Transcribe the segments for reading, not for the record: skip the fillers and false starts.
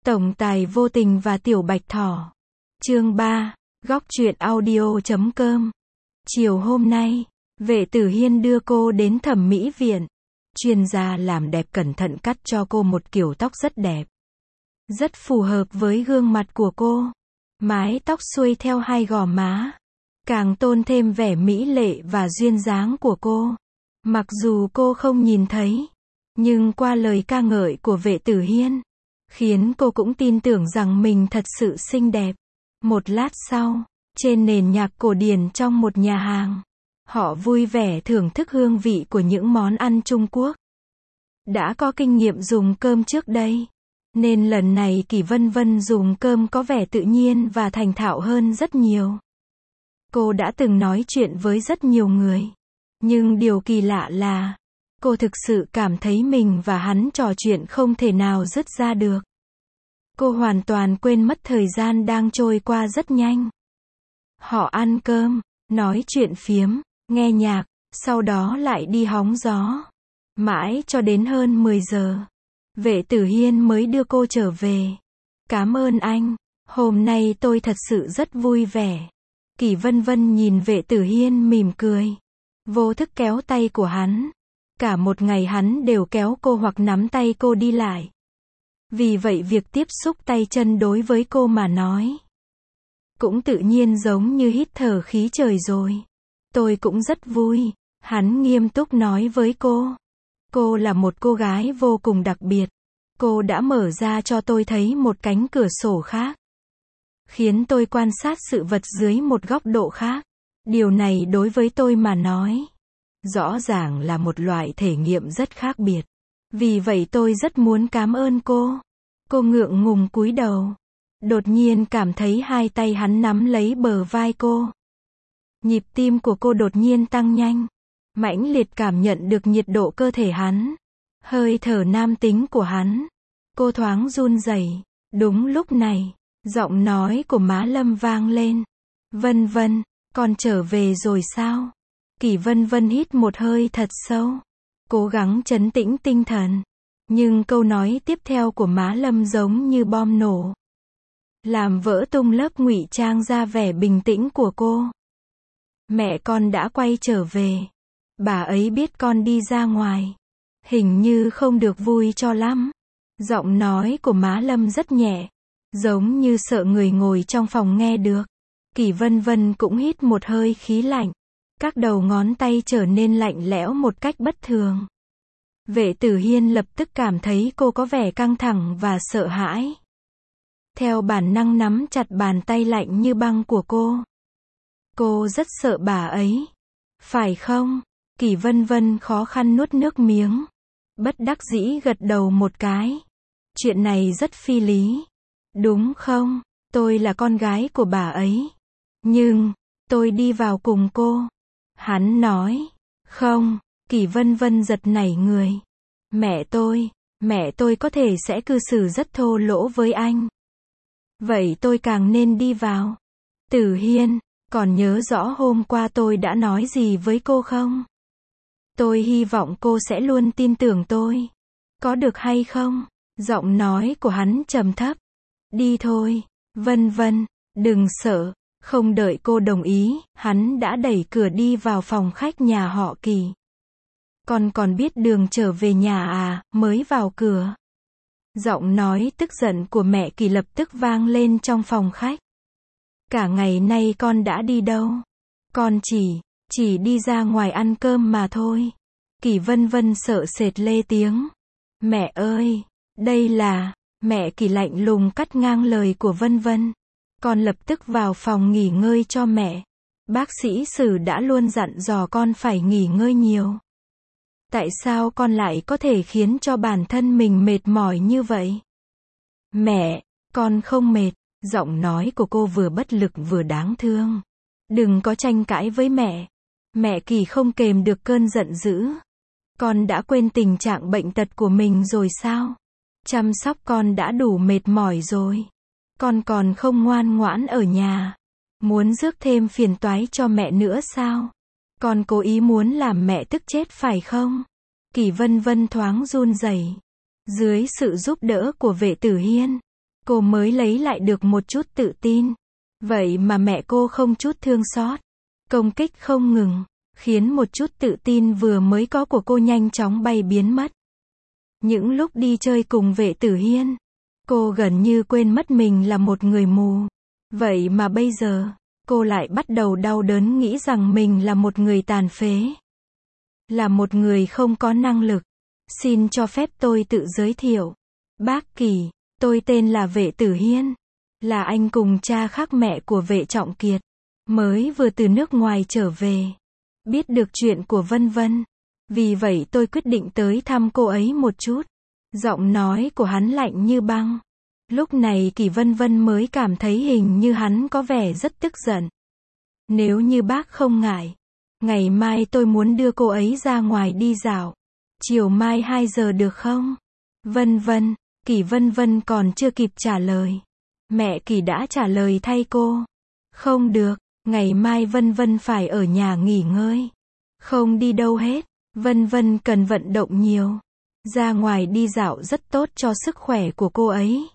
Tổng tài vô tình và tiểu bạch thỏ. Chương 3, góc truyện audio.com. Chiều hôm nay, Vệ Tử Hiên đưa cô đến thẩm mỹ viện. Chuyên gia làm đẹp cẩn thận cắt cho cô một kiểu tóc rất đẹp. Rất phù hợp với gương mặt của cô. Mái tóc xuôi theo hai gò má. Càng tôn thêm vẻ mỹ lệ và duyên dáng của cô. Mặc dù cô không nhìn thấy, nhưng qua lời ca ngợi của Vệ Tử Hiên, khiến cô cũng tin tưởng rằng mình thật sự xinh đẹp. Một lát sau, trên nền nhạc cổ điển trong một nhà hàng, họ vui vẻ thưởng thức hương vị của những món ăn Trung Quốc. Đã có kinh nghiệm dùng cơm trước đây, nên lần này Kỷ Vân Vân dùng cơm có vẻ tự nhiên và thành thạo hơn rất nhiều. Cô đã từng nói chuyện với rất nhiều người, nhưng điều kỳ lạ là, cô thực sự cảm thấy mình và hắn trò chuyện không thể nào dứt ra được. Cô hoàn toàn quên mất thời gian đang trôi qua rất nhanh. Họ ăn cơm, nói chuyện phiếm, nghe nhạc, sau đó lại đi hóng gió. Mãi cho đến hơn 10 giờ, Vệ Tử Hiên mới đưa cô trở về. Cảm ơn anh, hôm nay tôi thật sự rất vui vẻ. Kỷ Vân Vân nhìn Vệ Tử Hiên mỉm cười, vô thức kéo tay của hắn. Cả một ngày hắn đều kéo cô hoặc nắm tay cô đi lại. Vì vậy việc tiếp xúc tay chân đối với cô mà nói, cũng tự nhiên giống như hít thở khí trời rồi. Tôi cũng rất vui, hắn nghiêm túc nói với cô. Cô là một cô gái vô cùng đặc biệt. Cô đã mở ra cho tôi thấy một cánh cửa sổ khác, khiến tôi quan sát sự vật dưới một góc độ khác. Điều này đối với tôi mà nói, rõ ràng là một loại thể nghiệm rất khác biệt. Vì vậy tôi rất muốn cảm ơn cô. Cô ngượng ngùng cúi đầu. Đột nhiên cảm thấy hai tay hắn nắm lấy bờ vai cô. Nhịp tim của cô đột nhiên tăng nhanh. Mãnh liệt cảm nhận được nhiệt độ cơ thể hắn. Hơi thở nam tính của hắn. Cô thoáng run rẩy. Đúng lúc này, giọng nói của Má Lâm vang lên. Vân Vân, con trở về rồi sao? Kỷ Vân Vân hít một hơi thật sâu, cố gắng trấn tĩnh tinh thần. Nhưng câu nói tiếp theo của Má Lâm giống như bom nổ, làm vỡ tung lớp ngụy trang ra vẻ bình tĩnh của cô. Mẹ con đã quay trở về. Bà ấy biết con đi ra ngoài, hình như không được vui cho lắm. Giọng nói của Má Lâm rất nhẹ, giống như sợ người ngồi trong phòng nghe được. Kỷ Vân Vân cũng hít một hơi khí lạnh. Các đầu ngón tay trở nên lạnh lẽo một cách bất thường. Vệ Tử Hiên lập tức cảm thấy cô có vẻ căng thẳng và sợ hãi. Theo bản năng nắm chặt bàn tay lạnh như băng của cô. Cô rất sợ bà ấy. Phải không? Kỷ Vân Vân khó khăn nuốt nước miếng. Bất đắc dĩ gật đầu một cái. Chuyện này rất phi lý. Đúng không? Tôi là con gái của bà ấy. Nhưng, tôi đi vào cùng cô. Hắn nói. Không. Kỷ Vân Vân giật nảy người. Mẹ tôi có thể sẽ cư xử rất thô lỗ với anh. Vậy tôi càng nên đi vào. Tử Hiên, còn nhớ rõ hôm qua tôi đã nói gì với cô không? Tôi hy vọng cô sẽ luôn tin tưởng tôi. Có được hay không? Giọng nói của hắn trầm thấp. Đi thôi, Vân Vân, đừng sợ. Không đợi cô đồng ý, hắn đã đẩy cửa đi vào phòng khách nhà họ Kỷ. Con còn biết đường trở về nhà à? Mới vào cửa, giọng nói tức giận của mẹ Kỷ lập tức vang lên trong phòng khách. Cả ngày nay con đã đi đâu? Con chỉ đi ra ngoài ăn cơm mà thôi. Kỷ Vân Vân sợ sệt lê tiếng. Mẹ ơi, đây là... Mẹ Kỷ lạnh lùng cắt ngang lời của Vân Vân. Con lập tức vào phòng nghỉ ngơi cho mẹ. Bác sĩ Sử đã luôn dặn dò con phải nghỉ ngơi nhiều. Tại sao con lại có thể khiến cho bản thân mình mệt mỏi như vậy? Mẹ, con không mệt. Giọng nói của cô vừa bất lực vừa đáng thương. Đừng có tranh cãi với mẹ. Mẹ Kỷ không kềm được cơn giận dữ. Con đã quên tình trạng bệnh tật của mình rồi sao? Chăm sóc con đã đủ mệt mỏi rồi. Con còn không ngoan ngoãn ở nhà. Muốn rước thêm phiền toái cho mẹ nữa sao? Con cố ý muốn làm mẹ tức chết phải không? Kỷ Vân Vân thoáng run rẩy. Dưới sự giúp đỡ của Vệ Tử Hiên, cô mới lấy lại được một chút tự tin. Vậy mà mẹ cô không chút thương xót, công kích không ngừng, khiến một chút tự tin vừa mới có của cô nhanh chóng bay biến mất. Những lúc đi chơi cùng Vệ Tử Hiên, cô gần như quên mất mình là một người mù. Vậy mà bây giờ, cô lại bắt đầu đau đớn nghĩ rằng mình là một người tàn phế. Là một người không có năng lực. Xin cho phép tôi tự giới thiệu. Bác Kỳ, tôi tên là Vệ Tử Hiên. Là anh cùng cha khác mẹ của Vệ Trọng Kiệt. Mới vừa từ nước ngoài trở về. Biết được chuyện của Vân Vân. Vì vậy tôi quyết định tới thăm cô ấy một chút. Giọng nói của hắn lạnh như băng. Lúc này Kỳ Vân Vân mới cảm thấy hình như hắn có vẻ rất tức giận. Nếu như bác không ngại, ngày mai tôi muốn đưa cô ấy ra ngoài đi dạo. Chiều mai 2 giờ được không? Vân Vân, Kỳ Vân Vân còn chưa kịp trả lời. Mẹ Kỳ đã trả lời thay cô. Không được, ngày mai Vân Vân phải ở nhà nghỉ ngơi. Không đi đâu hết, Vân Vân cần vận động nhiều. Ra ngoài đi dạo rất tốt cho sức khỏe của cô ấy.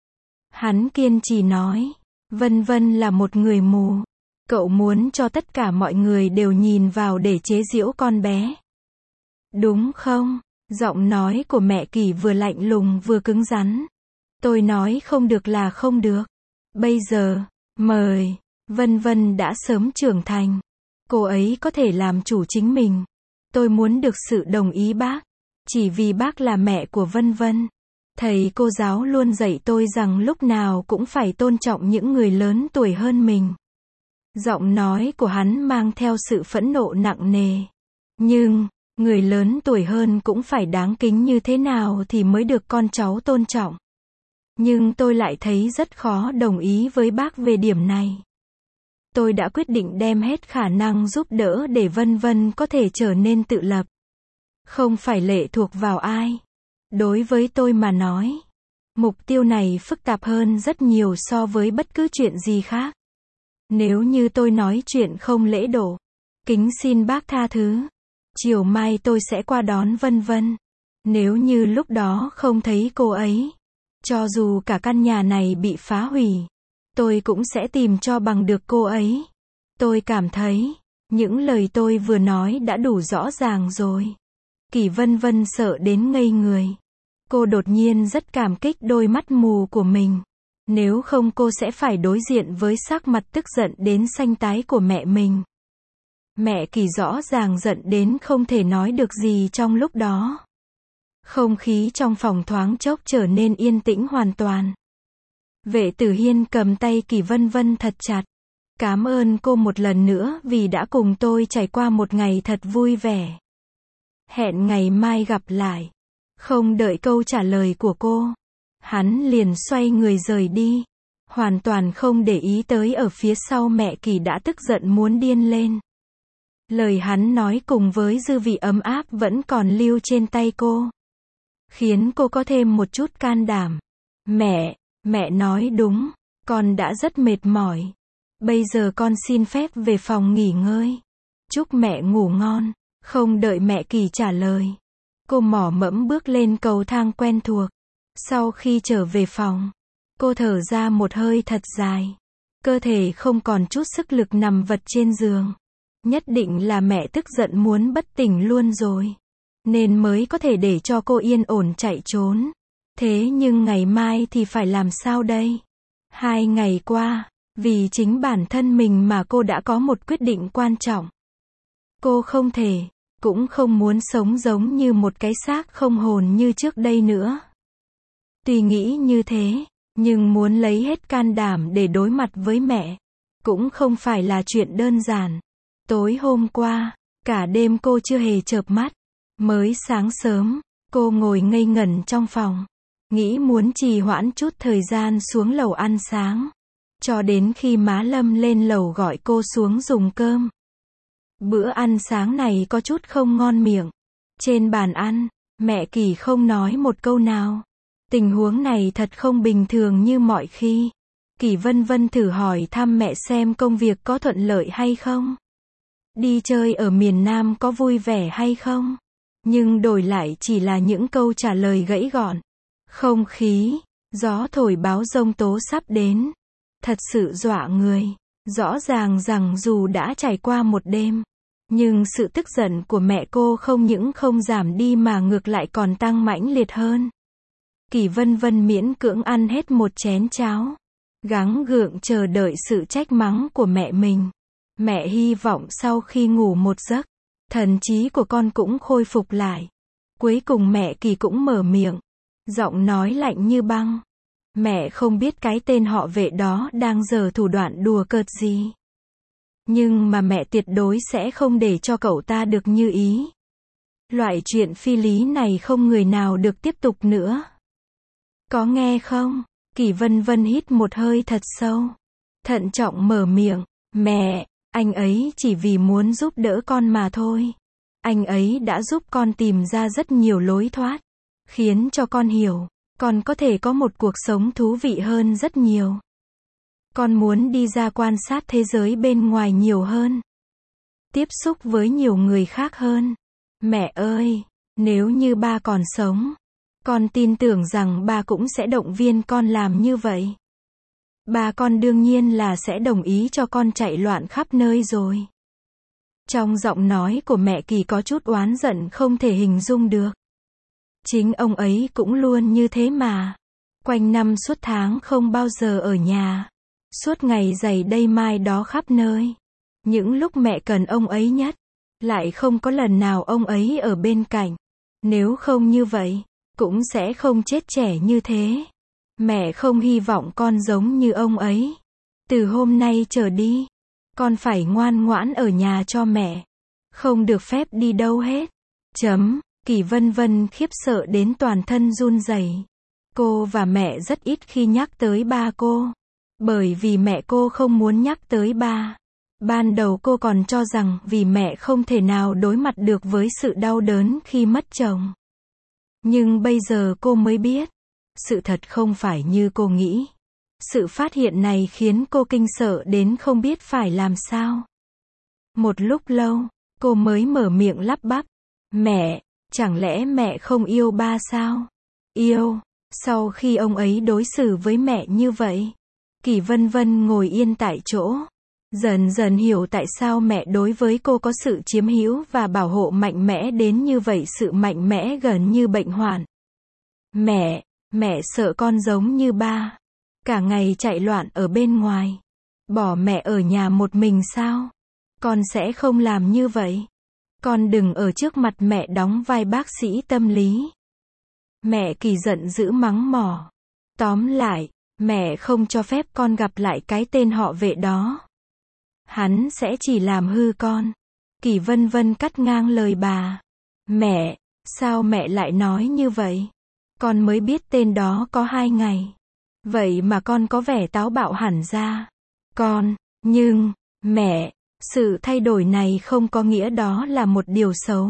Hắn kiên trì nói, Vân Vân là một người mù. Cậu muốn cho tất cả mọi người đều nhìn vào để chế giễu con bé. Đúng không? Giọng nói của mẹ Kỳ vừa lạnh lùng vừa cứng rắn. Tôi nói không được là không được. Bây giờ, mời. Vân Vân đã sớm trưởng thành. Cô ấy có thể làm chủ chính mình. Tôi muốn được sự đồng ý bác. Chỉ vì bác là mẹ của Vân Vân. Thầy cô giáo luôn dạy tôi rằng lúc nào cũng phải tôn trọng những người lớn tuổi hơn mình. Giọng nói của hắn mang theo sự phẫn nộ nặng nề. Nhưng, người lớn tuổi hơn cũng phải đáng kính như thế nào thì mới được con cháu tôn trọng. Nhưng tôi lại thấy rất khó đồng ý với bác về điểm này. Tôi đã quyết định đem hết khả năng giúp đỡ để Vân Vân có thể trở nên tự lập. Không phải lệ thuộc vào ai. Đối với tôi mà nói, mục tiêu này phức tạp hơn rất nhiều so với bất cứ chuyện gì khác. Nếu như tôi nói chuyện không lễ độ, kính xin bác tha thứ. Chiều mai tôi sẽ qua đón Vân Vân. Nếu như lúc đó không thấy cô ấy, cho dù cả căn nhà này bị phá hủy, tôi cũng sẽ tìm cho bằng được cô ấy. Tôi cảm thấy, những lời tôi vừa nói đã đủ rõ ràng rồi. Kỳ Vân Vân sợ đến ngây người. Cô đột nhiên rất cảm kích đôi mắt mù của mình. Nếu không cô sẽ phải đối diện với sắc mặt tức giận đến xanh tái của mẹ mình. Mẹ Kỳ rõ ràng giận đến không thể nói được gì trong lúc đó. Không khí trong phòng thoáng chốc trở nên yên tĩnh hoàn toàn. Vệ Tử Hiên cầm tay Kỳ Vân Vân thật chặt. Cảm ơn cô một lần nữa vì đã cùng tôi trải qua một ngày thật vui vẻ. Hẹn ngày mai gặp lại. Không đợi câu trả lời của cô, hắn liền xoay người rời đi. Hoàn toàn không để ý tới ở phía sau mẹ Kỳ đã tức giận muốn điên lên. Lời hắn nói cùng với dư vị ấm áp vẫn còn lưu trên tay cô, khiến cô có thêm một chút can đảm. Mẹ nói đúng, con đã rất mệt mỏi. Bây giờ con xin phép về phòng nghỉ ngơi. Chúc mẹ ngủ ngon. Không đợi mẹ Kỳ trả lời, cô mỏ mẫm bước lên cầu thang quen thuộc. Sau khi trở về phòng, cô thở ra một hơi thật dài. Cơ thể không còn chút sức lực nằm vật trên giường. Nhất định là mẹ tức giận muốn bất tỉnh luôn rồi, nên mới có thể để cho cô yên ổn chạy trốn. Thế nhưng ngày mai thì phải làm sao đây? 2 ngày qua, vì chính bản thân mình mà cô đã có một quyết định quan trọng. Cô không thể, cũng không muốn sống giống như một cái xác không hồn như trước đây nữa. Tuy nghĩ như thế, nhưng muốn lấy hết can đảm để đối mặt với mẹ, cũng không phải là chuyện đơn giản. Tối hôm qua, cả đêm cô chưa hề chợp mắt. Mới sáng sớm, cô ngồi ngây ngẩn trong phòng, nghĩ muốn trì hoãn chút thời gian xuống lầu ăn sáng. Cho đến khi má Lâm lên lầu gọi cô xuống dùng cơm. Bữa ăn sáng này có chút không ngon miệng. Trên bàn ăn, mẹ Kỳ không nói một câu nào. Tình huống này thật không bình thường như mọi khi. Kỳ Vân Vân thử hỏi thăm mẹ xem công việc có thuận lợi hay không. Đi chơi ở miền Nam có vui vẻ hay không. Nhưng đổi lại chỉ là những câu trả lời gãy gọn. Không khí Gió thổi báo giông tố sắp đến. Thật sự dọa người. Rõ ràng rằng dù đã trải qua một đêm, nhưng sự tức giận của mẹ cô không những không giảm đi mà ngược lại còn tăng mãnh liệt hơn. Kỷ Vân Vân miễn cưỡng ăn hết một chén cháo, gắng gượng chờ đợi sự trách mắng của mẹ mình. Mẹ hy vọng sau khi ngủ một giấc, thần trí của con cũng khôi phục lại. Cuối cùng mẹ Kỳ cũng mở miệng, giọng nói lạnh như băng. Mẹ không biết cái tên họ Vệ đó đang giở thủ đoạn đùa cợt gì. Nhưng mà mẹ tuyệt đối sẽ không để cho cậu ta được như ý. Loại chuyện phi lý này không người nào được tiếp tục nữa. Có nghe không? Kỷ Vân Vân hít một hơi thật sâu. Thận trọng mở miệng. Mẹ, anh ấy chỉ vì muốn giúp đỡ con mà thôi. Anh ấy đã giúp con tìm ra rất nhiều lối thoát. Khiến cho con hiểu, con có thể có một cuộc sống thú vị hơn rất nhiều. Con muốn đi ra quan sát thế giới bên ngoài nhiều hơn. Tiếp xúc với nhiều người khác hơn. Mẹ ơi, nếu như ba còn sống, con tin tưởng rằng ba cũng sẽ động viên con làm như vậy. Ba con đương nhiên là sẽ đồng ý cho con chạy loạn khắp nơi rồi. Trong giọng nói của mẹ Kỳ có chút oán giận không thể hình dung được. Chính ông ấy cũng luôn như thế mà. Quanh năm suốt tháng không bao giờ ở nhà. Suốt ngày giày đây mai đó khắp nơi. Những lúc mẹ cần ông ấy nhất, lại không có lần nào ông ấy ở bên cạnh. Nếu không như vậy, cũng sẽ không chết trẻ như thế. Mẹ không hy vọng con giống như ông ấy. Từ hôm nay trở đi, con phải ngoan ngoãn ở nhà cho mẹ. Không được phép đi đâu hết. Kỷ Vân Vân khiếp sợ đến toàn thân run rẩy. Cô và mẹ rất ít khi nhắc tới ba cô. Bởi vì mẹ cô không muốn nhắc tới ba. Ban đầu cô còn cho rằng vì mẹ không thể nào đối mặt được với sự đau đớn khi mất chồng. Nhưng bây giờ cô mới biết, sự thật không phải như cô nghĩ. Sự phát hiện này khiến cô kinh sợ đến không biết phải làm sao. Một lúc lâu, cô mới mở miệng lắp bắp. Mẹ, chẳng lẽ mẹ không yêu ba sao? Yêu. Sau khi ông ấy đối xử với mẹ như vậy, Kỷ Vân Vân ngồi yên tại chỗ. Dần dần hiểu tại sao mẹ đối với cô có sự chiếm hữu và bảo hộ mạnh mẽ đến như vậy, sự mạnh mẽ gần như bệnh hoạn. Mẹ sợ con giống như ba. Cả ngày chạy loạn ở bên ngoài. Bỏ mẹ ở nhà một mình sao? Con sẽ không làm như vậy. Con đừng ở trước mặt mẹ đóng vai bác sĩ tâm lý. Mẹ Kỳ giận dữ mắng mỏ. Tóm lại, mẹ không cho phép con gặp lại cái tên họ Vệ đó. Hắn sẽ chỉ làm hư con. Kỷ Vân Vân cắt ngang lời bà. Mẹ, sao mẹ lại nói như vậy? Con mới biết tên đó có 2 ngày. Vậy mà con có vẻ táo bạo hẳn ra. Nhưng, mẹ, sự thay đổi này không có nghĩa đó là một điều xấu.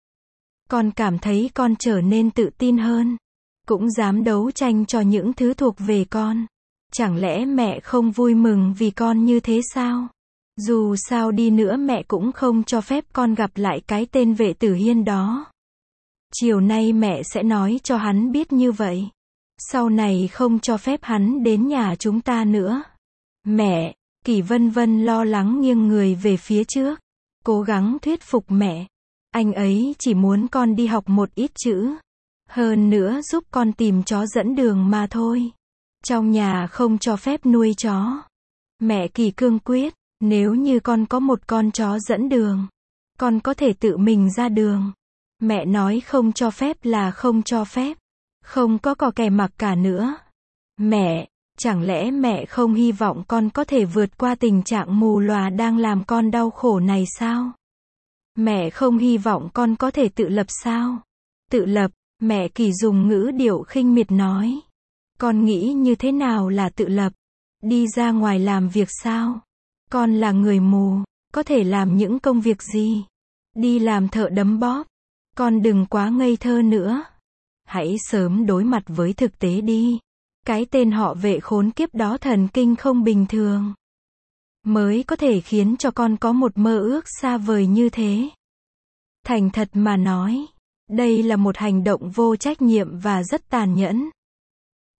Con cảm thấy con trở nên tự tin hơn. Cũng dám đấu tranh cho những thứ thuộc về con. Chẳng lẽ mẹ không vui mừng vì con như thế sao? Dù sao đi nữa mẹ cũng không cho phép con gặp lại cái tên Vệ Tử Hiên đó. Chiều nay mẹ sẽ nói cho hắn biết như vậy. Sau này không cho phép hắn đến nhà chúng ta nữa. Mẹ, Kỷ Vân Vân lo lắng nghiêng người về phía trước. Cố gắng thuyết phục mẹ. Anh ấy chỉ muốn con đi học một ít chữ. Hơn nữa giúp con tìm chó dẫn đường mà thôi. Trong nhà không cho phép nuôi chó. Mẹ Kỳ cương quyết. Nếu như con có một con chó dẫn đường, con có thể tự mình ra đường. Mẹ nói không cho phép là không cho phép. Không có cò kè mặc cả nữa. Mẹ, chẳng lẽ mẹ không hy vọng con có thể vượt qua tình trạng mù lòa đang làm con đau khổ này sao? Mẹ không hy vọng con có thể tự lập sao? Tự lập, mẹ Kỳ dùng ngữ điệu khinh miệt nói. Con nghĩ như thế nào là tự lập? Đi ra ngoài làm việc sao? Con là người mù, có thể làm những công việc gì? Đi làm thợ đấm bóp. Con đừng quá ngây thơ nữa. Hãy sớm đối mặt với thực tế đi. Cái tên họ Vệ khốn kiếp đó thần kinh không bình thường. Mới có thể khiến cho con có một mơ ước xa vời như thế. Thành thật mà nói, đây là một hành động vô trách nhiệm và rất tàn nhẫn.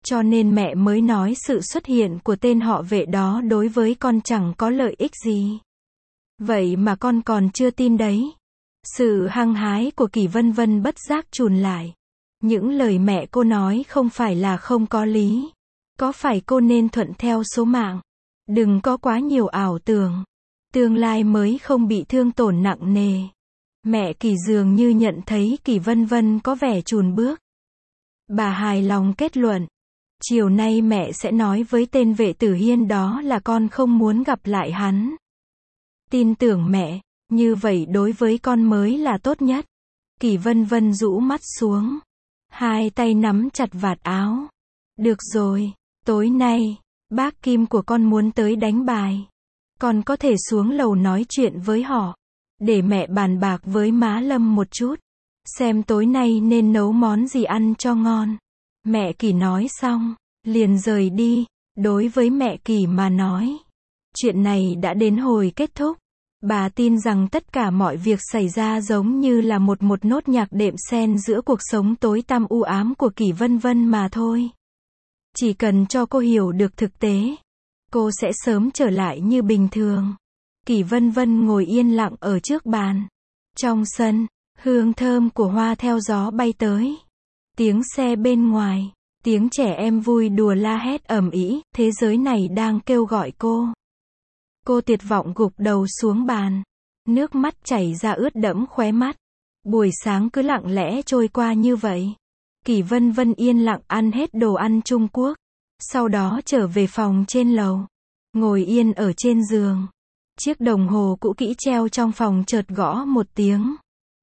Cho nên mẹ mới nói sự xuất hiện của tên họ Vệ đó đối với con chẳng có lợi ích gì. Vậy mà con còn chưa tin đấy. Sự hăng hái của Kỷ Vân Vân bất giác chùn lại. Những lời mẹ cô nói không phải là không có lý. Có phải cô nên thuận theo số mạng? Đừng có quá nhiều ảo tưởng. Tương lai mới không bị thương tổn nặng nề. Mẹ Kỷ dường như nhận thấy Kỷ Vân Vân có vẻ chùn bước. Bà hài lòng kết luận. Chiều nay mẹ sẽ nói với tên Vệ Tử Hiên đó là con không muốn gặp lại hắn. Tin tưởng mẹ, như vậy đối với con mới là tốt nhất. Kỷ Vân Vân rũ mắt xuống. Hai tay nắm chặt vạt áo. Được rồi, tối nay, bác Kim của con muốn tới đánh bài. Con có thể xuống lầu nói chuyện với họ. Để mẹ bàn bạc với má Lâm một chút. Xem tối nay nên nấu món gì ăn cho ngon. Mẹ Kỷ nói xong, liền rời đi. Đối với mẹ Kỷ mà nói, chuyện này đã đến hồi kết thúc. Bà tin rằng tất cả mọi việc xảy ra giống như là một nốt nhạc đệm xen giữa cuộc sống tối tăm u ám của Kỷ Vân Vân mà thôi. Chỉ cần cho cô hiểu được thực tế, cô sẽ sớm trở lại như bình thường. Kỷ Vân Vân ngồi yên lặng ở trước bàn. Trong sân, hương thơm của hoa theo gió bay tới. Tiếng xe bên ngoài, tiếng trẻ em vui đùa la hét ầm ĩ, thế giới này đang kêu gọi cô. Cô tuyệt vọng gục đầu xuống bàn. Nước mắt chảy ra ướt đẫm khóe mắt. Buổi sáng cứ lặng lẽ trôi qua như vậy. Kỷ Vân Vân yên lặng ăn hết đồ ăn Trung Quốc. Sau đó trở về phòng trên lầu. Ngồi yên ở trên giường. Chiếc đồng hồ cũ kỹ treo trong phòng chợt gõ một tiếng.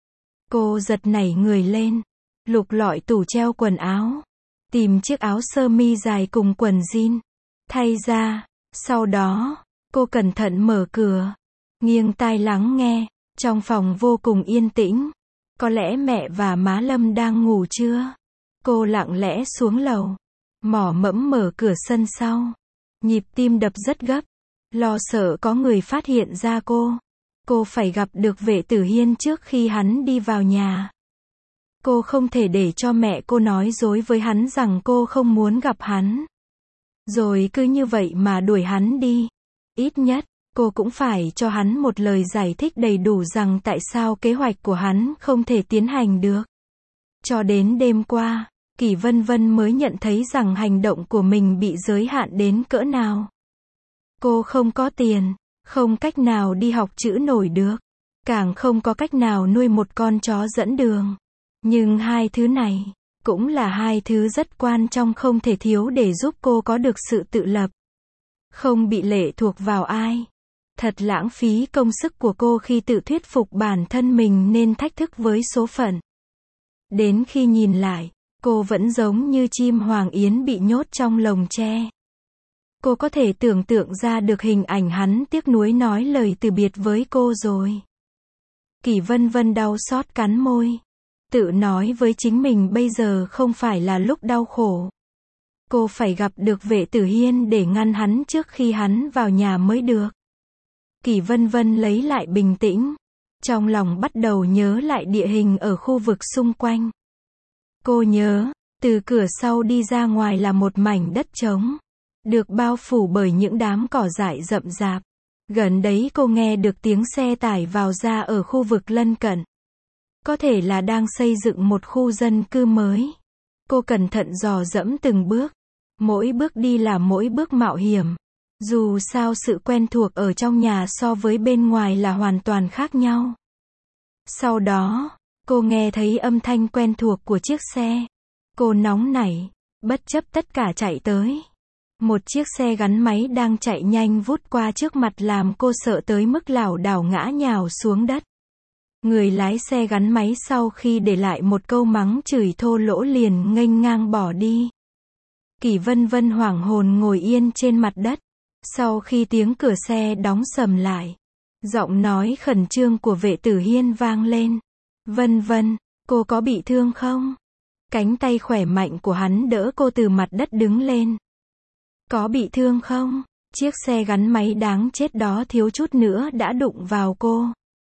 Cô giật nảy người lên. Lục lọi tủ treo quần áo. Tìm chiếc áo sơ mi dài cùng quần jean. Thay ra. Sau đó, cô cẩn thận mở cửa. Nghiêng tai lắng nghe. Trong phòng vô cùng yên tĩnh. Có lẽ mẹ và má Lâm đang ngủ trưa. Cô lặng lẽ xuống lầu. Mỏ mẫm mở cửa sân sau. Nhịp tim đập rất gấp. Lo sợ có người phát hiện ra cô. Cô phải gặp được Vệ Tử Hiên trước khi hắn đi vào nhà. Cô không thể để cho mẹ cô nói dối với hắn rằng cô không muốn gặp hắn. Rồi cứ như vậy mà đuổi hắn đi. Ít nhất, cô cũng phải cho hắn một lời giải thích đầy đủ rằng tại sao kế hoạch của hắn không thể tiến hành được. Cho đến đêm qua, Kỷ Vân Vân mới nhận thấy rằng hành động của mình bị giới hạn đến cỡ nào. Cô không có tiền, không cách nào đi học chữ nổi được, càng không có cách nào nuôi một con chó dẫn đường. Nhưng hai thứ này, cũng là hai thứ rất quan trọng không thể thiếu để giúp cô có được sự tự lập. Không bị lệ thuộc vào ai. Thật lãng phí công sức của cô khi tự thuyết phục bản thân mình nên thách thức với số phận. Đến khi nhìn lại, cô vẫn giống như chim hoàng yến bị nhốt trong lồng tre. Cô có thể tưởng tượng ra được hình ảnh hắn tiếc nuối nói lời từ biệt với cô rồi. Kỷ Vân Vân đau xót cắn môi. Tự nói với chính mình bây giờ không phải là lúc đau khổ. Cô phải gặp được Vệ Tử Hiên để ngăn hắn trước khi hắn vào nhà mới được. Kỷ Vân Vân lấy lại bình tĩnh. Trong lòng bắt đầu nhớ lại địa hình ở khu vực xung quanh. Cô nhớ, từ cửa sau đi ra ngoài là một mảnh đất trống. Được bao phủ bởi những đám cỏ dại rậm rạp. Gần đấy cô nghe được tiếng xe tải vào ra ở khu vực lân cận. Có thể là đang xây dựng một khu dân cư mới. Cô cẩn thận dò dẫm từng bước. Mỗi bước đi là mỗi bước mạo hiểm. Dù sao sự quen thuộc ở trong nhà so với bên ngoài là hoàn toàn khác nhau. Sau đó, cô nghe thấy âm thanh quen thuộc của chiếc xe. Cô nóng nảy, bất chấp tất cả chạy tới. Một chiếc xe gắn máy đang chạy nhanh vút qua trước mặt làm cô sợ tới mức lảo đảo ngã nhào xuống đất. Người lái xe gắn máy sau khi để lại một câu mắng chửi thô lỗ liền nghênh ngang bỏ đi. Kỷ Vân Vân hoảng hồn ngồi yên trên mặt đất. Sau khi tiếng cửa xe đóng sầm lại, giọng nói khẩn trương của Vệ Tử Hiên vang lên. Vân Vân, cô có bị thương không? Cánh tay khỏe mạnh của hắn đỡ cô từ mặt đất đứng lên. Có bị thương không? Chiếc xe gắn máy đáng chết đó thiếu chút nữa đã đụng vào cô.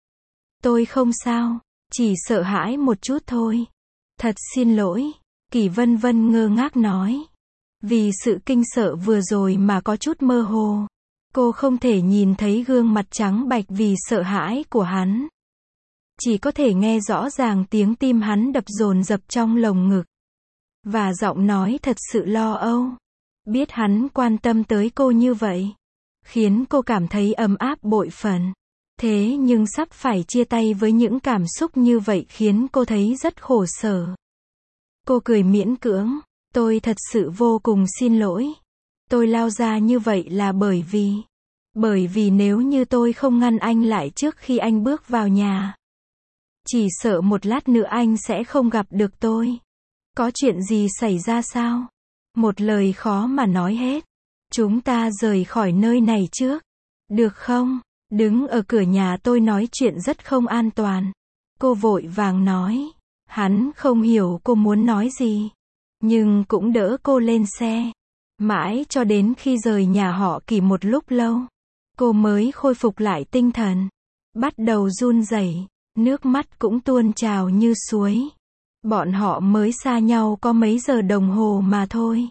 Tôi không sao, chỉ sợ hãi một chút thôi. Thật xin lỗi, Kỷ Vân Vân ngơ ngác nói. Vì sự kinh sợ vừa rồi mà có chút mơ hồ. Cô không thể nhìn thấy gương mặt trắng bạch vì sợ hãi của hắn. Chỉ có thể nghe rõ ràng tiếng tim hắn đập dồn dập trong lồng ngực. Và giọng nói thật sự lo âu. Biết hắn quan tâm tới cô như vậy, khiến cô cảm thấy ấm áp bội phần. Thế nhưng sắp phải chia tay với những cảm xúc như vậy khiến cô thấy rất khổ sở. Cô cười miễn cưỡng, tôi thật sự vô cùng xin lỗi. Tôi lao ra như vậy là bởi vì nếu như tôi không ngăn anh lại trước khi anh bước vào nhà, chỉ sợ một lát nữa anh sẽ không gặp được tôi. Có chuyện gì xảy ra sao? Một lời khó mà nói hết. Chúng ta rời khỏi nơi này trước. Được không? Đứng ở cửa nhà tôi nói chuyện rất không an toàn. Cô vội vàng nói. Hắn không hiểu cô muốn nói gì. Nhưng cũng đỡ cô lên xe. Mãi cho đến khi rời nhà họ Kỳ một lúc lâu, cô mới khôi phục lại tinh thần. Bắt đầu run rẩy, nước mắt cũng tuôn trào như suối. Bọn họ mới xa nhau có mấy giờ đồng hồ mà thôi.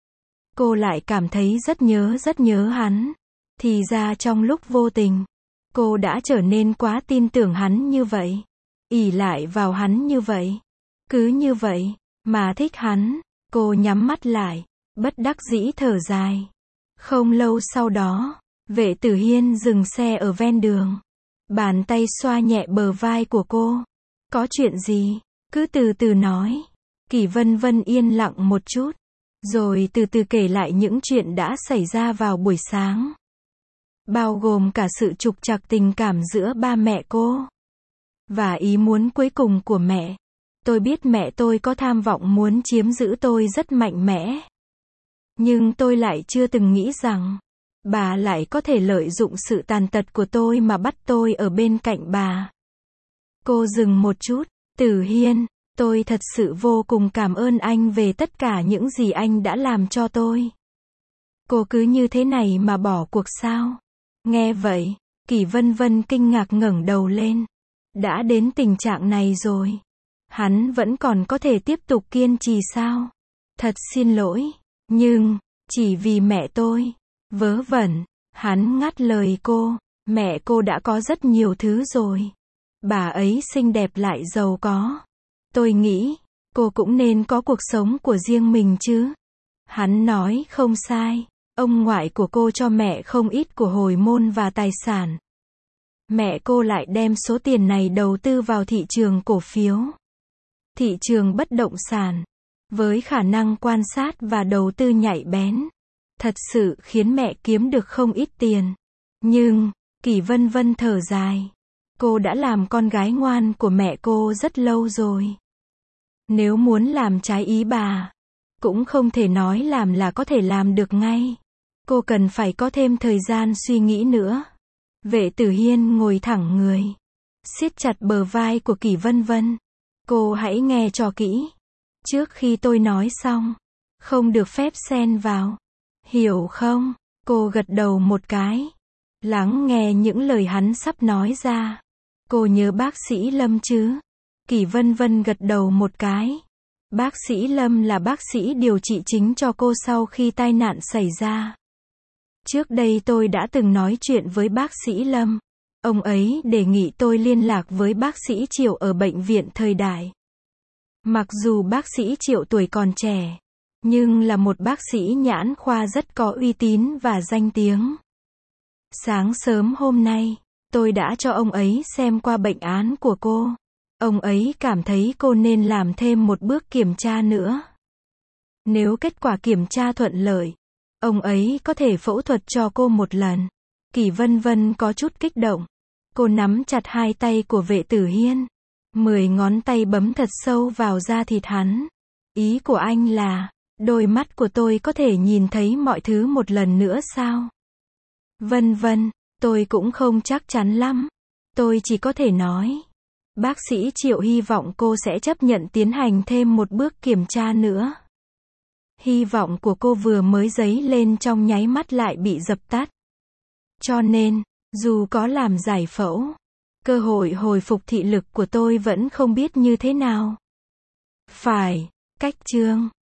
Cô lại cảm thấy rất nhớ hắn. Thì ra trong lúc vô tình, cô đã trở nên quá tin tưởng hắn như vậy. Ỷ lại vào hắn như vậy. Cứ như vậy, mà thích hắn. Cô nhắm mắt lại, bất đắc dĩ thở dài. Không lâu sau đó, Vệ Tử Hiên dừng xe ở ven đường. Bàn tay xoa nhẹ bờ vai của cô. Có chuyện gì? Cứ từ từ nói. Kỷ Vân Vân yên lặng một chút. Rồi từ từ kể lại những chuyện đã xảy ra vào buổi sáng. Bao gồm cả sự trục trặc tình cảm giữa ba mẹ cô. Và ý muốn cuối cùng của mẹ. Tôi biết mẹ tôi có tham vọng muốn chiếm giữ tôi rất mạnh mẽ. Nhưng tôi lại chưa từng nghĩ rằng bà lại có thể lợi dụng sự tàn tật của tôi mà bắt tôi ở bên cạnh bà. Cô dừng một chút. Tử Hiên, tôi thật sự vô cùng cảm ơn anh về tất cả những gì anh đã làm cho tôi. Cô cứ như thế này mà bỏ cuộc sao? Nghe vậy, Kỷ Vân Vân kinh ngạc ngẩng đầu lên. Đã đến tình trạng này rồi. Hắn vẫn còn có thể tiếp tục kiên trì sao? Thật xin lỗi, nhưng, chỉ vì mẹ tôi. Vớ vẩn, hắn ngắt lời cô. Mẹ cô đã có rất nhiều thứ rồi. Bà ấy xinh đẹp lại giàu có. Tôi nghĩ, cô cũng nên có cuộc sống của riêng mình chứ. Hắn nói không sai. Ông ngoại của cô cho mẹ không ít của hồi môn và tài sản. Mẹ cô lại đem số tiền này đầu tư vào thị trường cổ phiếu. Thị trường bất động sản. Với khả năng quan sát và đầu tư nhạy bén. Thật sự khiến mẹ kiếm được không ít tiền. Nhưng, Kỷ Vân Vân thở dài. Cô đã làm con gái ngoan của mẹ cô rất lâu rồi. Nếu muốn làm trái ý bà, cũng không thể nói làm là có thể làm được ngay. Cô cần phải có thêm thời gian suy nghĩ nữa. Vệ Tử Hiên ngồi thẳng người, siết chặt bờ vai của Kỷ Vân Vân. Cô hãy nghe cho kỹ. Trước khi tôi nói xong, không được phép xen vào. Hiểu không? Cô gật đầu một cái. Lắng nghe những lời hắn sắp nói ra. Cô nhớ bác sĩ Lâm chứ? Kỷ Vân Vân gật đầu một cái. Bác sĩ Lâm là bác sĩ điều trị chính cho cô sau khi tai nạn xảy ra. Trước đây tôi đã từng nói chuyện với bác sĩ Lâm. Ông ấy đề nghị tôi liên lạc với bác sĩ Triệu ở bệnh viện Thời Đại. Mặc dù bác sĩ Triệu tuổi còn trẻ, nhưng là một bác sĩ nhãn khoa rất có uy tín và danh tiếng. Sáng sớm hôm nay, tôi đã cho ông ấy xem qua bệnh án của cô. Ông ấy cảm thấy cô nên làm thêm một bước kiểm tra nữa. Nếu kết quả kiểm tra thuận lợi, ông ấy có thể phẫu thuật cho cô một lần. Kỷ Vân Vân có chút kích động. Cô nắm chặt hai tay của Vệ Tử Hiên. 10 ngón tay bấm thật sâu vào da thịt hắn. Ý của anh là, đôi mắt của tôi có thể nhìn thấy mọi thứ một lần nữa sao? Vân Vân, tôi cũng không chắc chắn lắm. Tôi chỉ có thể nói. Bác sĩ Triệu hy vọng cô sẽ chấp nhận tiến hành thêm một bước kiểm tra nữa. Hy vọng của cô vừa mới dấy lên trong nháy mắt lại bị dập tắt. Cho nên, dù có làm giải phẫu, cơ hội hồi phục thị lực của tôi vẫn không biết như thế nào. Phải, cách chương